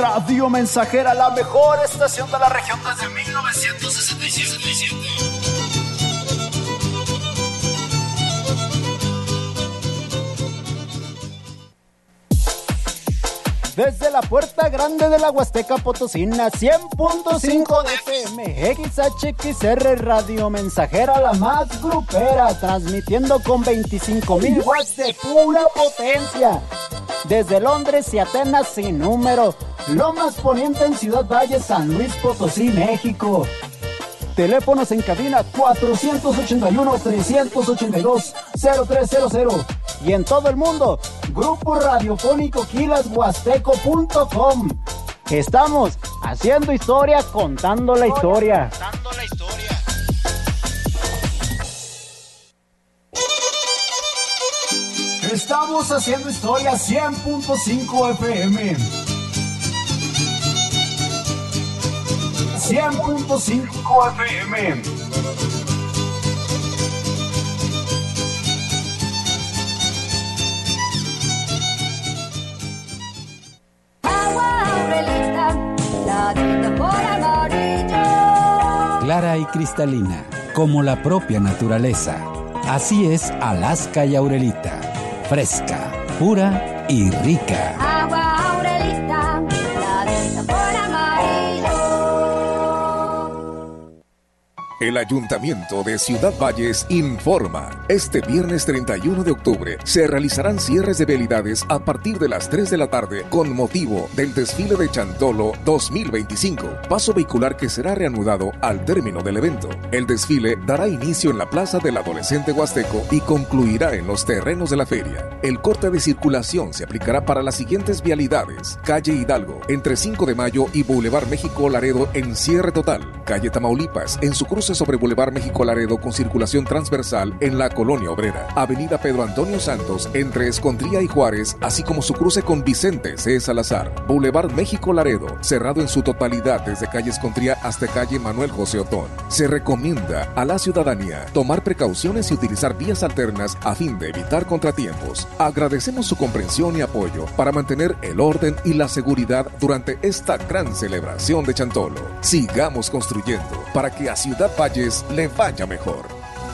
Radio Mensajera, la mejor estación de la región desde 1967. Desde la puerta grande de la Huasteca Potosina, 100.5 de FM, XHXR Radio Mensajera, la más grupera, transmitiendo con 25,000 watts de pura potencia. Desde Londres y Atenas sin número, Lomas Poniente en Ciudad Valle, San Luis Potosí, México. Teléfonos en cabina 481-382-0300. Y en todo el mundo, Grupo Radiofónico quilashuasteco.com. Estamos haciendo historia, contando la historia. Estamos haciendo historia, 100.5 FM. 100.5 FM. Clara y cristalina, como la propia naturaleza. Así es Alaska y Aurelita. Fresca, pura y rica. Agua Aurelita, la de sabor amarillo. El Ayuntamiento de Ciudad Valles informa. Este viernes 31 de octubre se realizarán cierres de vialidades a partir de las 3 de la tarde con motivo del desfile de Chantolo 2025, paso vehicular que será reanudado al término del evento. El desfile dará inicio en la Plaza del Adolescente Huasteco y concluirá en los terrenos de la feria. El corte de circulación se aplicará para las siguientes vialidades: Calle Hidalgo, entre 5 de Mayo y Boulevard México Laredo en cierre total. Calle Tamaulipas, en su cruce sobre Boulevard México Laredo con circulación transversal en la Colonia Obrera. Avenida Pedro Antonio Santos, entre Escondría y Juárez, así como su cruce con Vicente C. Salazar. Boulevard México Laredo, cerrado en su totalidad desde calle Escondría hasta calle Manuel José Otón. Se recomienda a la ciudadanía tomar precauciones y utilizar vías alternas a fin de evitar contratiempos. Agradecemos su comprensión y apoyo para mantener el orden y la seguridad durante esta gran celebración de Chantolo. Sigamos construyendo para que a Ciudad Valles le vaya mejor.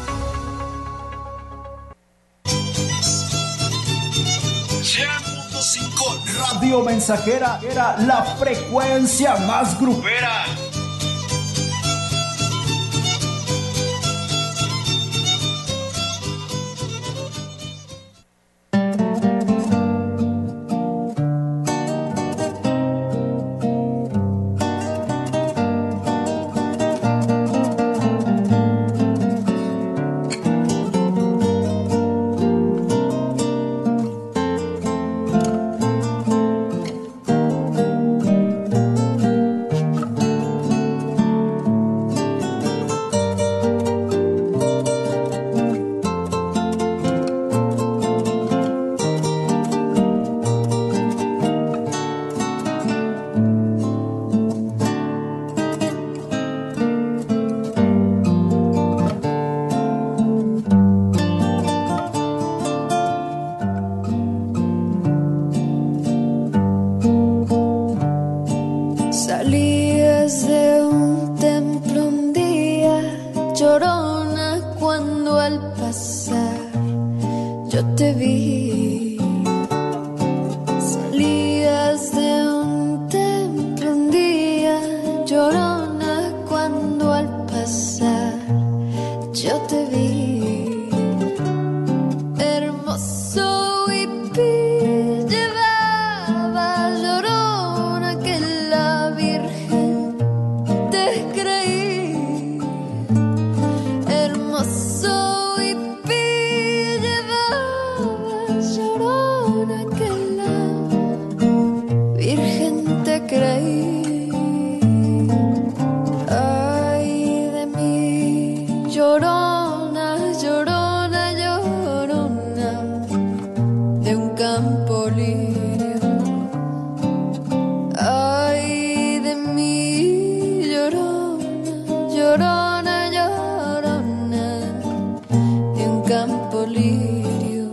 Radio Mensajera era la frecuencia más grupera.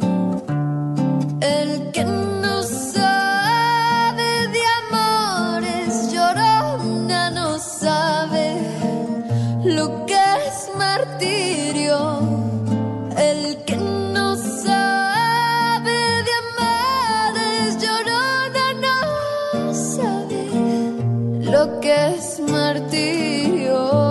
El que no sabe de amores lo que es martirio.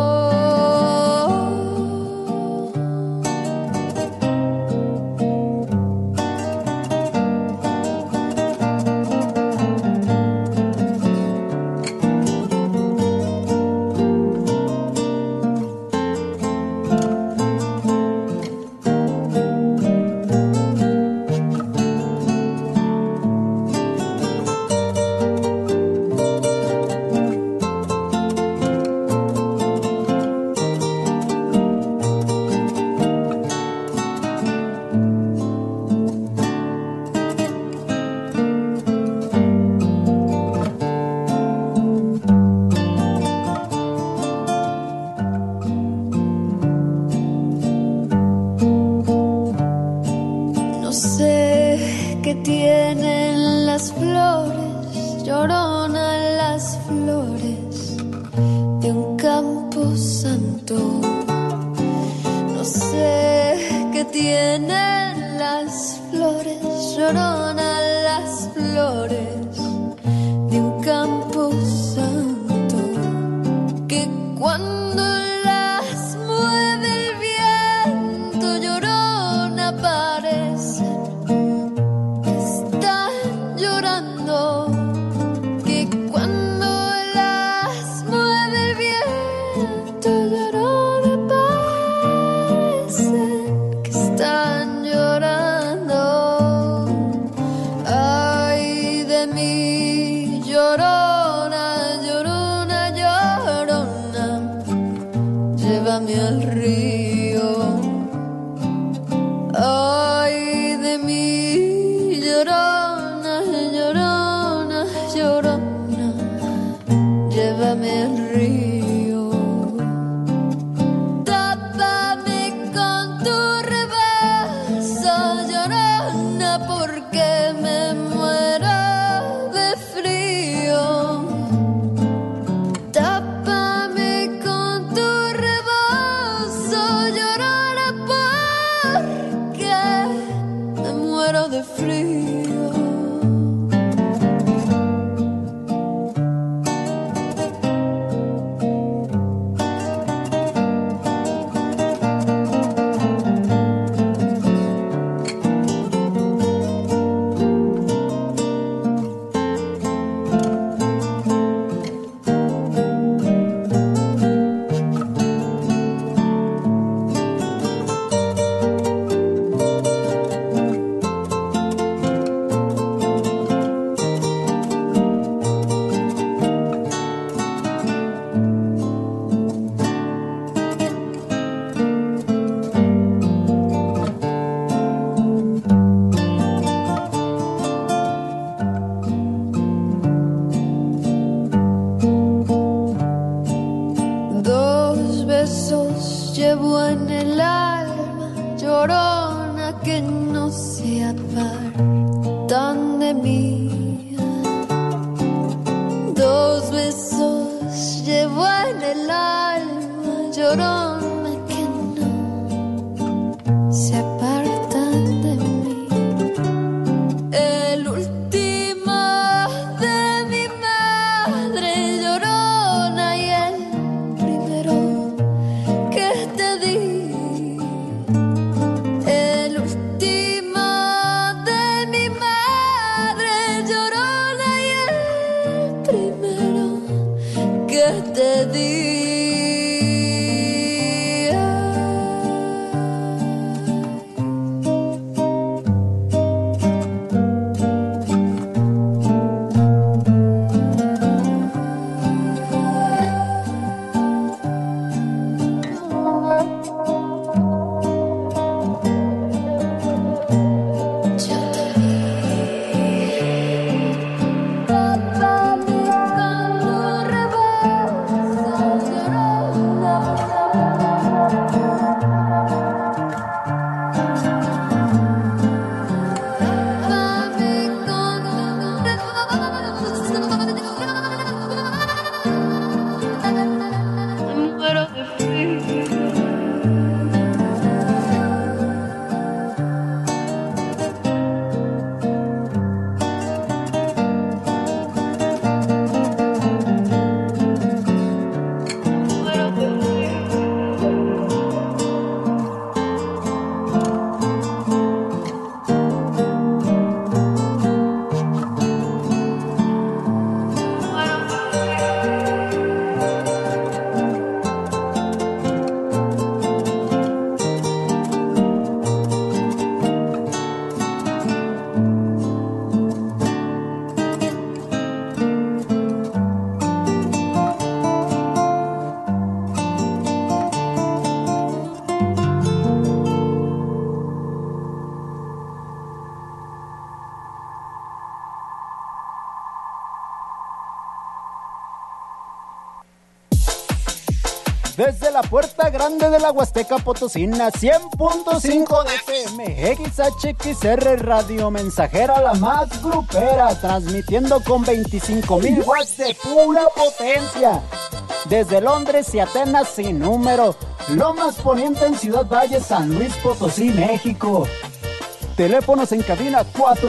Desde la puerta grande de la Huasteca Potosina, 100.5 de FM, XHXR Radio Mensajera, la más grupera, transmitiendo con 25,000 watts de pura potencia. Desde Londres y Atenas sin número, Lomas Poniente en Ciudad Valle, San Luis Potosí, México. Teléfonos en cabina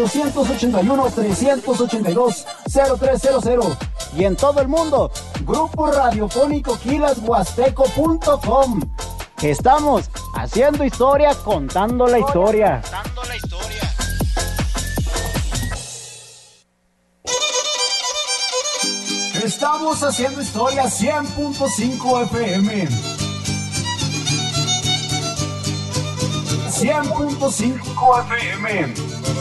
481-382-0300. Y en todo el mundo, Grupo Radiofónico quilashuasteco.com. Estamos haciendo historia, contando la historia. Estamos haciendo historia, 100.5 FM. 100.5 FM.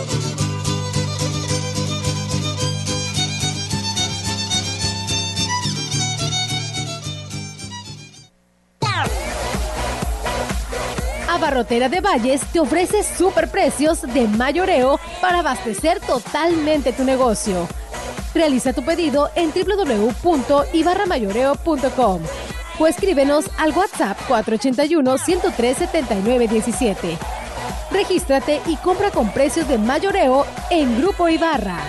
Abarrotera de Valles te ofrece superprecios de mayoreo para abastecer totalmente tu negocio. Realiza tu pedido en www.ibarramayoreo.com o escríbenos al WhatsApp 481-103-7917. Regístrate y compra con precios de mayoreo en Grupo Ibarra.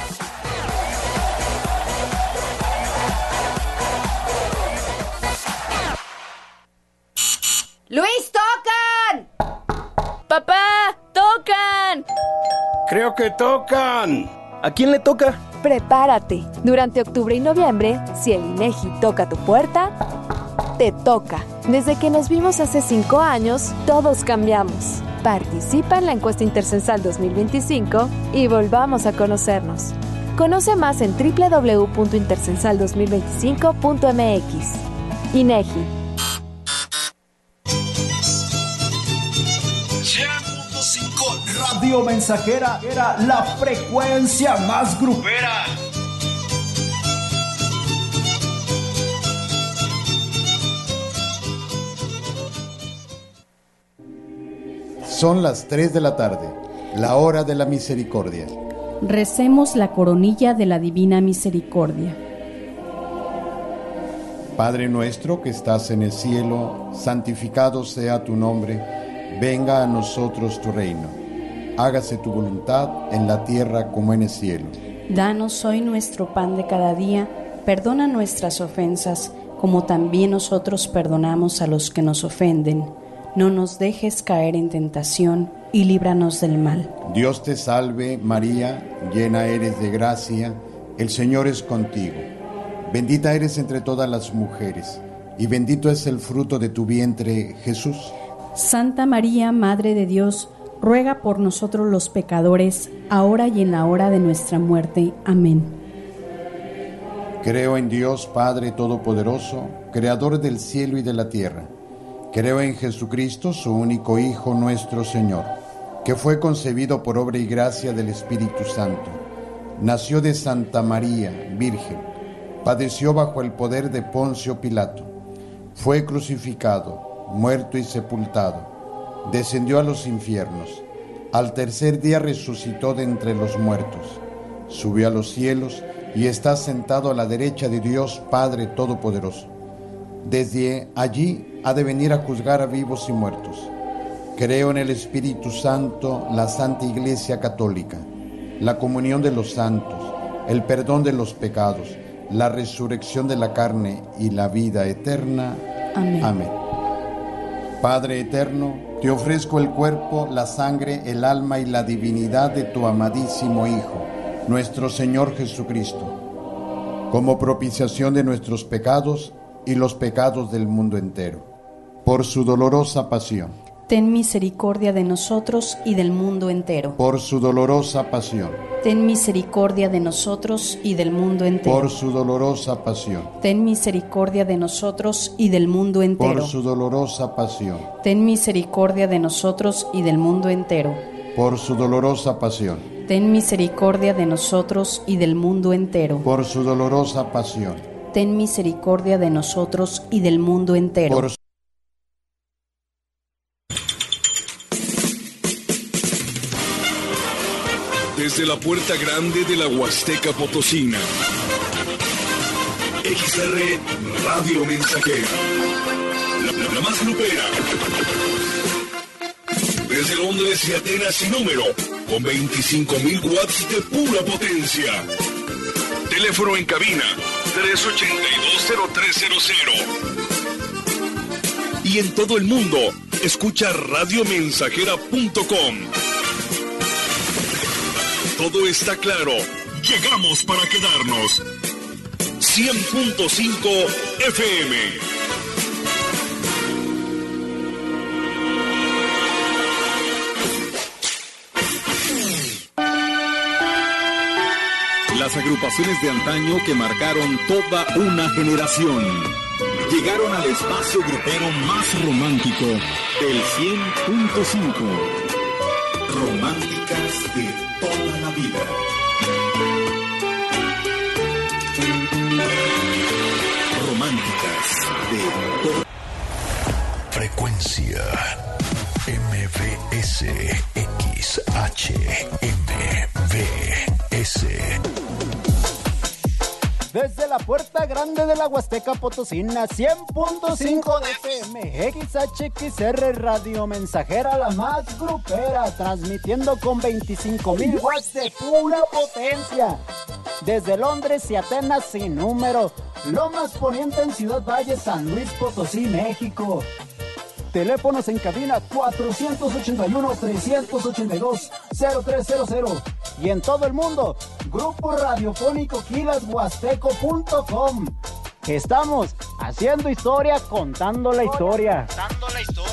¡Luis, tocan! ¡Papá, tocan! Creo que tocan. ¿A quién le toca? Prepárate. Durante octubre y noviembre, si el INEGI toca tu puerta, te toca. Desde que nos vimos hace 5 años, todos cambiamos. Participa en la encuesta Intercensal 2025 y volvamos a conocernos. Conoce más en www.intercensal2025.mx. INEGI. 100.5 Radio Mensajera era la frecuencia más grupera. Son las 3 de la tarde, la hora de la misericordia. Recemos la coronilla de la Divina Misericordia. Padre nuestro que estás en el cielo, santificado sea tu nombre. Venga a nosotros tu reino. Hágase tu voluntad en la tierra como en el cielo. Danos hoy nuestro pan de cada día. Perdona nuestras ofensas, como también nosotros perdonamos a los que nos ofenden. No nos dejes caer en tentación y líbranos del mal. Dios te salve, María, llena eres de gracia, el Señor es contigo. Bendita eres entre todas las mujeres, y bendito es el fruto de tu vientre, Jesús. Santa María, Madre de Dios, ruega por nosotros los pecadores, ahora y en la hora de nuestra muerte. Amén. Creo en Dios Padre Todopoderoso, Creador del cielo y de la tierra. Creo en Jesucristo, su único Hijo, nuestro Señor, que fue concebido por obra y gracia del Espíritu Santo. Nació de Santa María, Virgen. Padeció bajo el poder de Poncio Pilato. Fue crucificado, muerto y sepultado. Descendió a los infiernos. Al tercer día resucitó de entre los muertos. Subió a los cielos y está sentado a la derecha de Dios Padre Todopoderoso. Desde allí ha de venir a juzgar a vivos y muertos. Creo en el Espíritu Santo, la Santa Iglesia Católica, la comunión de los santos, el perdón de los pecados, la resurrección de la carne y la vida eterna. Amén. Amén. Padre eterno, te ofrezco el cuerpo, la sangre, el alma y la divinidad de tu amadísimo Hijo, nuestro Señor Jesucristo, como propiciación de nuestros pecados y los pecados del mundo entero. Por su dolorosa pasión. Ten misericordia de nosotros y del mundo entero. Por su dolorosa pasión. Ten misericordia de nosotros y del mundo entero. Por su dolorosa pasión. Ten misericordia de nosotros y del mundo entero. Por su dolorosa pasión. Ten misericordia de nosotros y del mundo entero. Por su dolorosa pasión. Ten misericordia de nosotros y del mundo entero. Por su dolorosa pasión. Ten misericordia de nosotros y del mundo entero. Por Desde la puerta grande de la Huasteca Potosina, XR Radio Mensajera. la más grupera. Desde Londres y Atenas sin número, con 25.000 watts de pura potencia. Teléfono en cabina, 382-0300. Y en todo el mundo, escucha radiomensajera.com. Todo está claro. Llegamos para quedarnos. 100.5 FM. Las agrupaciones de antaño que marcaron toda una generación llegaron al espacio grupero más romántico del 100.5. Románticas de toda la vida. Románticas de toda. Frecuencia MBS XHMBS. Desde la puerta grande de la Huasteca Potosina, 100.5 de FM, XHXR Radio Mensajera, la más grupera, transmitiendo con 25.000 watts de pura potencia. Desde Londres y Atenas sin número, Lomas Poniente en Ciudad Valle, San Luis Potosí, México. Teléfonos en cabina 481-382-0300. Y en todo el mundo, Grupo Radiofónico Quilashuasteco.com. Estamos haciendo historia, contando la historia.